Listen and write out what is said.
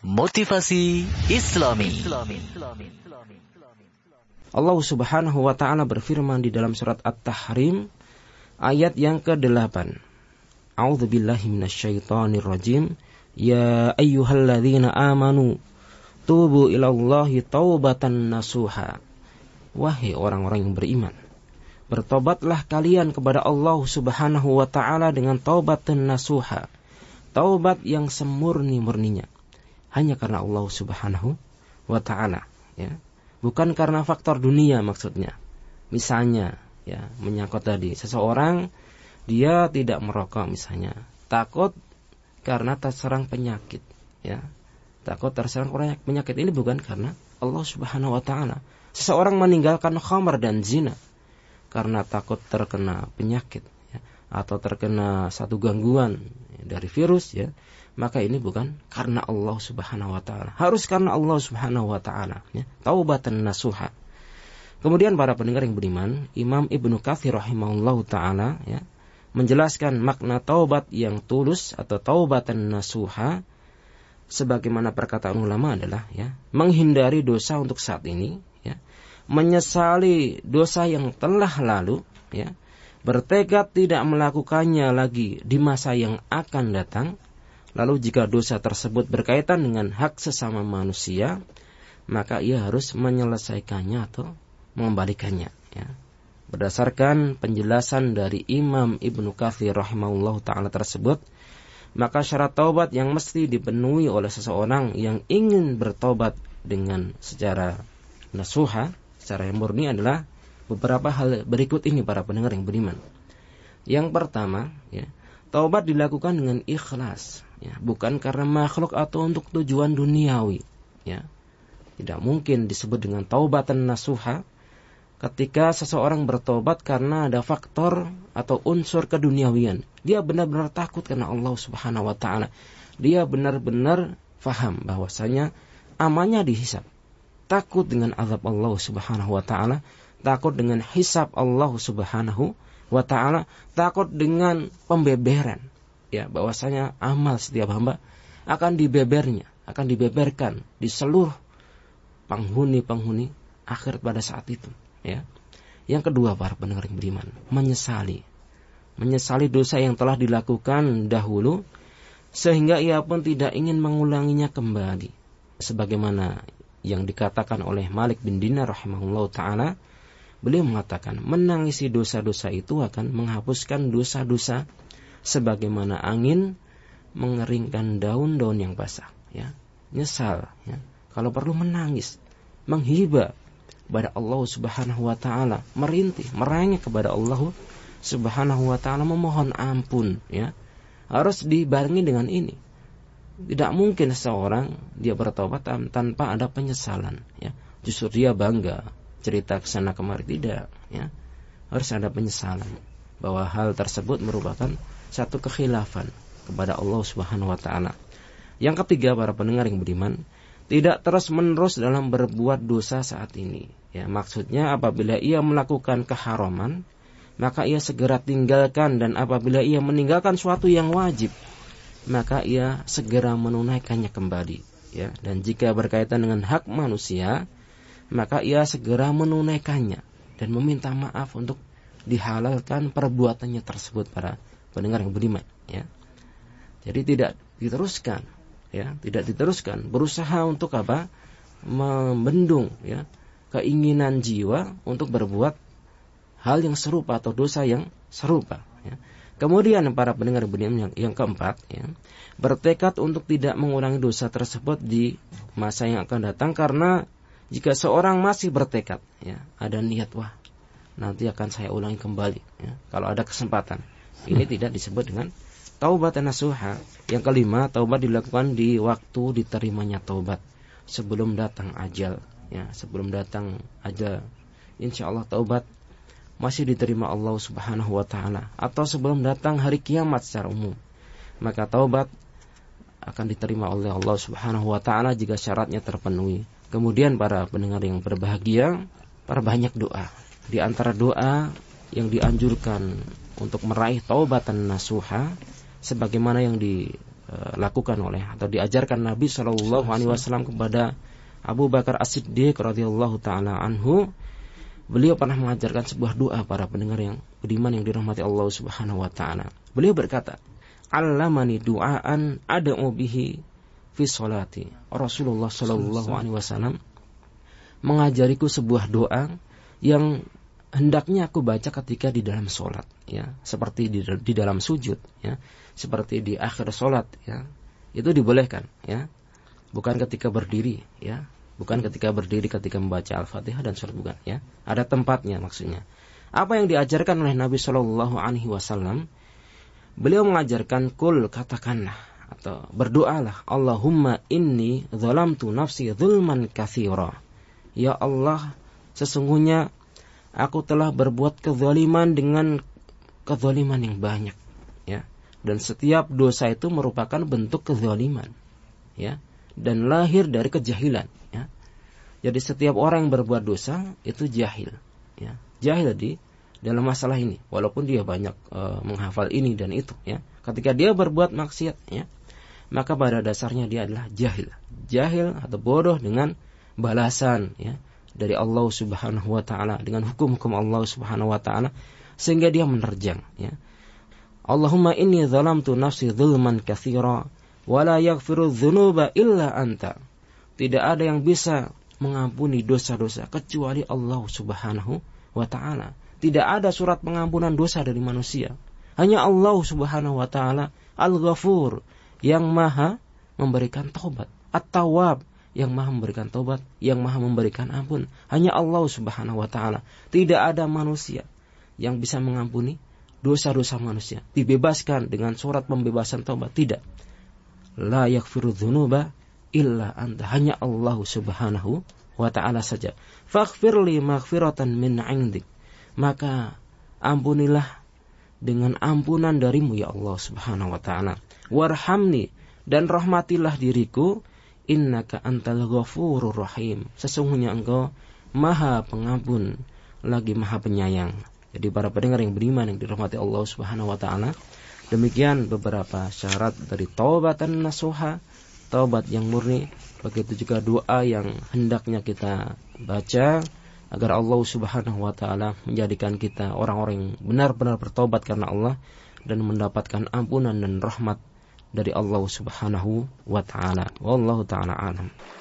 Motivasi Islami. Allah Subhanahu wa ta'ala berfirman di dalam surat At-Tahrim ayat yang ke-8. A'udzubillahi minasyaitonirrajim. Ya ayyuhalladzina amanu tubu ilallahi taubatan nasuha. Wahai orang-orang yang beriman, bertobatlah kalian kepada Allah Subhanahu wa ta'ala dengan taubatan nasuha. Taubat yang semurni-murninya. Hanya karena Allah Subhanahu wa ta'ala, ya. Bukan karena faktor dunia maksudnya. Misalnya, ya, menyangkut tadi seseorang dia tidak merokok misalnya, takut karena terserang penyakit, ya. Takut terserang penyakit ini bukan karena Allah Subhanahu wa ta'ala. Seseorang meninggalkan khamar dan zina karena takut terkena penyakit, ya, atau terkena satu gangguan dari virus, ya. Maka ini bukan karena Allah Subhanahu wa ta'ala. Harus karena Allah Subhanahu wa ta'ala, ya. Taubatan nasuha. Kemudian para pendengar yang beriman, Imam Ibnu Katsir rahimahullahu ta'ala, ya, menjelaskan makna taubat yang tulus atau taubatan nasuha. Sebagaimana perkataan ulama adalah, ya, menghindari dosa untuk saat ini, ya, menyesali dosa yang telah lalu, ya, bertekad tidak melakukannya lagi di masa yang akan datang. Lalu jika dosa tersebut berkaitan dengan hak sesama manusia, maka ia harus menyelesaikannya atau mengembalikannya, ya. Berdasarkan penjelasan dari Imam Ibnu Katsir rahimahullahu ta'ala tersebut, maka syarat taubat yang mesti dipenuhi oleh seseorang yang ingin bertobat dengan secara nasuha, secara yang murni adalah beberapa hal berikut ini para pendengar yang beriman. Yang pertama, ya, taubat dilakukan dengan ikhlas, ya, bukan karena makhluk atau untuk tujuan duniawi, ya. Tidak mungkin disebut dengan taubatan nasuha ketika seseorang bertobat karena ada faktor atau unsur keduniawian. Dia benar-benar takut karena Allah Subhanahu wa ta'ala. Dia benar-benar faham bahwasanya amalnya dihisab. Takut dengan azab Allah Subhanahu wa ta'ala, takut dengan hisab Allah Subhanahu wa ta'ala, takut dengan pembeberan, ya, bahwasanya amal setiap hamba akan dibeberkan di seluruh penghuni akhir pada saat itu, ya. Yang kedua para pendengar yang beriman, menyesali dosa yang telah dilakukan dahulu sehingga ia pun tidak ingin mengulanginya kembali. Sebagaimana yang dikatakan oleh Malik bin Dinar rahimahullahu ta'ala, beliau mengatakan menangisi dosa-dosa itu akan menghapuskan dosa-dosa sebagaimana angin mengeringkan daun-daun yang basah, ya. Nyesal, ya. Kalau perlu menangis, menghibah kepada Allah Subhanahu wa ta'ala, merintih, merengek kepada Allah Subhanahu wa ta'ala, memohon ampun, ya. Harus dibarengi dengan ini. Tidak mungkin seorang dia bertobat tanpa ada penyesalan, ya. Justru dia bangga cerita kesana kemari, tidak, ya. Harus ada penyesalan bahwa hal tersebut merupakan satu kekhilafan kepada Allah Subhanahu wa ta'ala. Yang ketiga para pendengar yang beriman, tidak terus-menerus dalam berbuat dosa saat ini, ya. Maksudnya apabila ia melakukan keharaman, maka ia segera tinggalkan, dan apabila ia meninggalkan suatu yang wajib, maka ia segera menunaikannya kembali, ya. Dan jika berkaitan dengan hak manusia, maka ia segera menunaikannya dan meminta maaf untuk dihalalkan perbuatannya tersebut para pendengar yang beriman, ya. Jadi tidak diteruskan, ya, tidak diteruskan berusaha untuk apa? Membendung, ya, keinginan jiwa untuk berbuat hal yang serupa atau dosa yang serupa, ya. Kemudian para pendengar beriman yang keempat, ya, bertekad untuk tidak mengulangi dosa tersebut di masa yang akan datang, karena jika seorang masih bertekad, ya, ada niat, wah, nanti akan saya ulangi kembali, ya, kalau ada kesempatan, ini tidak disebut dengan taubatan nasuha. Yang kelima, taubat dilakukan di waktu diterimanya taubat, sebelum datang ajal, ya, sebelum datang ajal, insyaallah taubat masih diterima Allah Subhanahu wa ta'ala, atau sebelum datang hari kiamat secara umum, maka taubat akan diterima oleh Allah Subhanahu wa ta'ala jika syaratnya terpenuhi. Kemudian para pendengar yang berbahagia, perbanyak doa. Di antara doa yang dianjurkan untuk meraih taubatan nasuha, sebagaimana yang lakukan oleh atau diajarkan Nabi Shallallahu Alaihi Wasallam kepada Abu Bakar As-Siddiq radhiyallahu taala anhu. Beliau pernah mengajarkan sebuah doa para pendengar yang beriman yang dirahmati Allah Subhanahu wa taala. Beliau berkata, "Allamani du'aan ad'u bihi fi sholati." Rasulullah sallallahu alaihi wasallam mengajariku sebuah doa yang hendaknya aku baca ketika di dalam salat, ya, seperti di dalam sujud, ya, seperti di akhir salat, ya. Itu dibolehkan, ya. Bukan ketika berdiri, ya. Bukan ketika berdiri ketika membaca Al-Fatihah dan surat, bukan, ya. Ada tempatnya maksudnya. Apa yang diajarkan oleh Nabi Shallallahu Alaihi Wasallam? Beliau mengajarkan kul, katakanlah atau berdoalah, Allahumma inni zalamtu nafsi zulman katsira. Ya Allah, sesungguhnya aku telah berbuat kezaliman dengan kezaliman yang banyak, ya. Dan setiap dosa itu merupakan bentuk kezaliman, ya. Dan lahir dari kejahilan, ya. Jadi setiap orang yang berbuat dosa itu jahil, ya. Jahil di dalam masalah ini, walaupun dia banyak menghafal ini dan itu, ya. Ketika dia berbuat maksiat, ya, maka pada dasarnya dia adalah jahil. Jahil atau bodoh dengan balasan, ya, dari Allah Subhanahu wa taala, dengan hukum-hukum Allah Subhanahu wa taala, sehingga dia menerjang, ya. Allahumma inni zalamtu nafsi zulman katsira wa la yaghfiru dzunuba illa anta. Tidak ada yang bisa mengampuni dosa-dosa kecuali Allah Subhanahu wa taala. Tidak ada surat pengampunan dosa dari manusia. Hanya Allah Subhanahu wa taala Al-Ghafur yang Maha memberikan taubat, At-Tawwab yang Maha memberikan taubat, yang Maha memberikan ampun. Hanya Allah Subhanahu wa taala. Tidak ada manusia yang bisa mengampuni dosa-dosa manusia, dibebaskan dengan surat pembebasan taubat. Tidak. La yaghfiru dzunuba illa anta. Hanya Allah Subhanahu wa ta'ala saja. Faghfirli maghfiratan min 'indik. Maka ampunilah dengan ampunan darimu ya Allah Subhanahu wa ta'ala. Warhamni, dan rahmatilah diriku, innaka antal ghafurur rahim. Sesungguhnya engkau Maha Pengampun lagi Maha Penyayang. Jadi para pendengar yang beriman yang dirahmati Allah Subhanahu wa ta'ala, demikian beberapa syarat dari taubatan nasuha, taubat yang murni. Begitu juga doa yang hendaknya kita baca agar Allah Subhanahu wa taala menjadikan kita orang-orang yang benar-benar bertobat karena Allah dan mendapatkan ampunan dan rahmat dari Allah Subhanahu wa taala. Wallahu taala alam.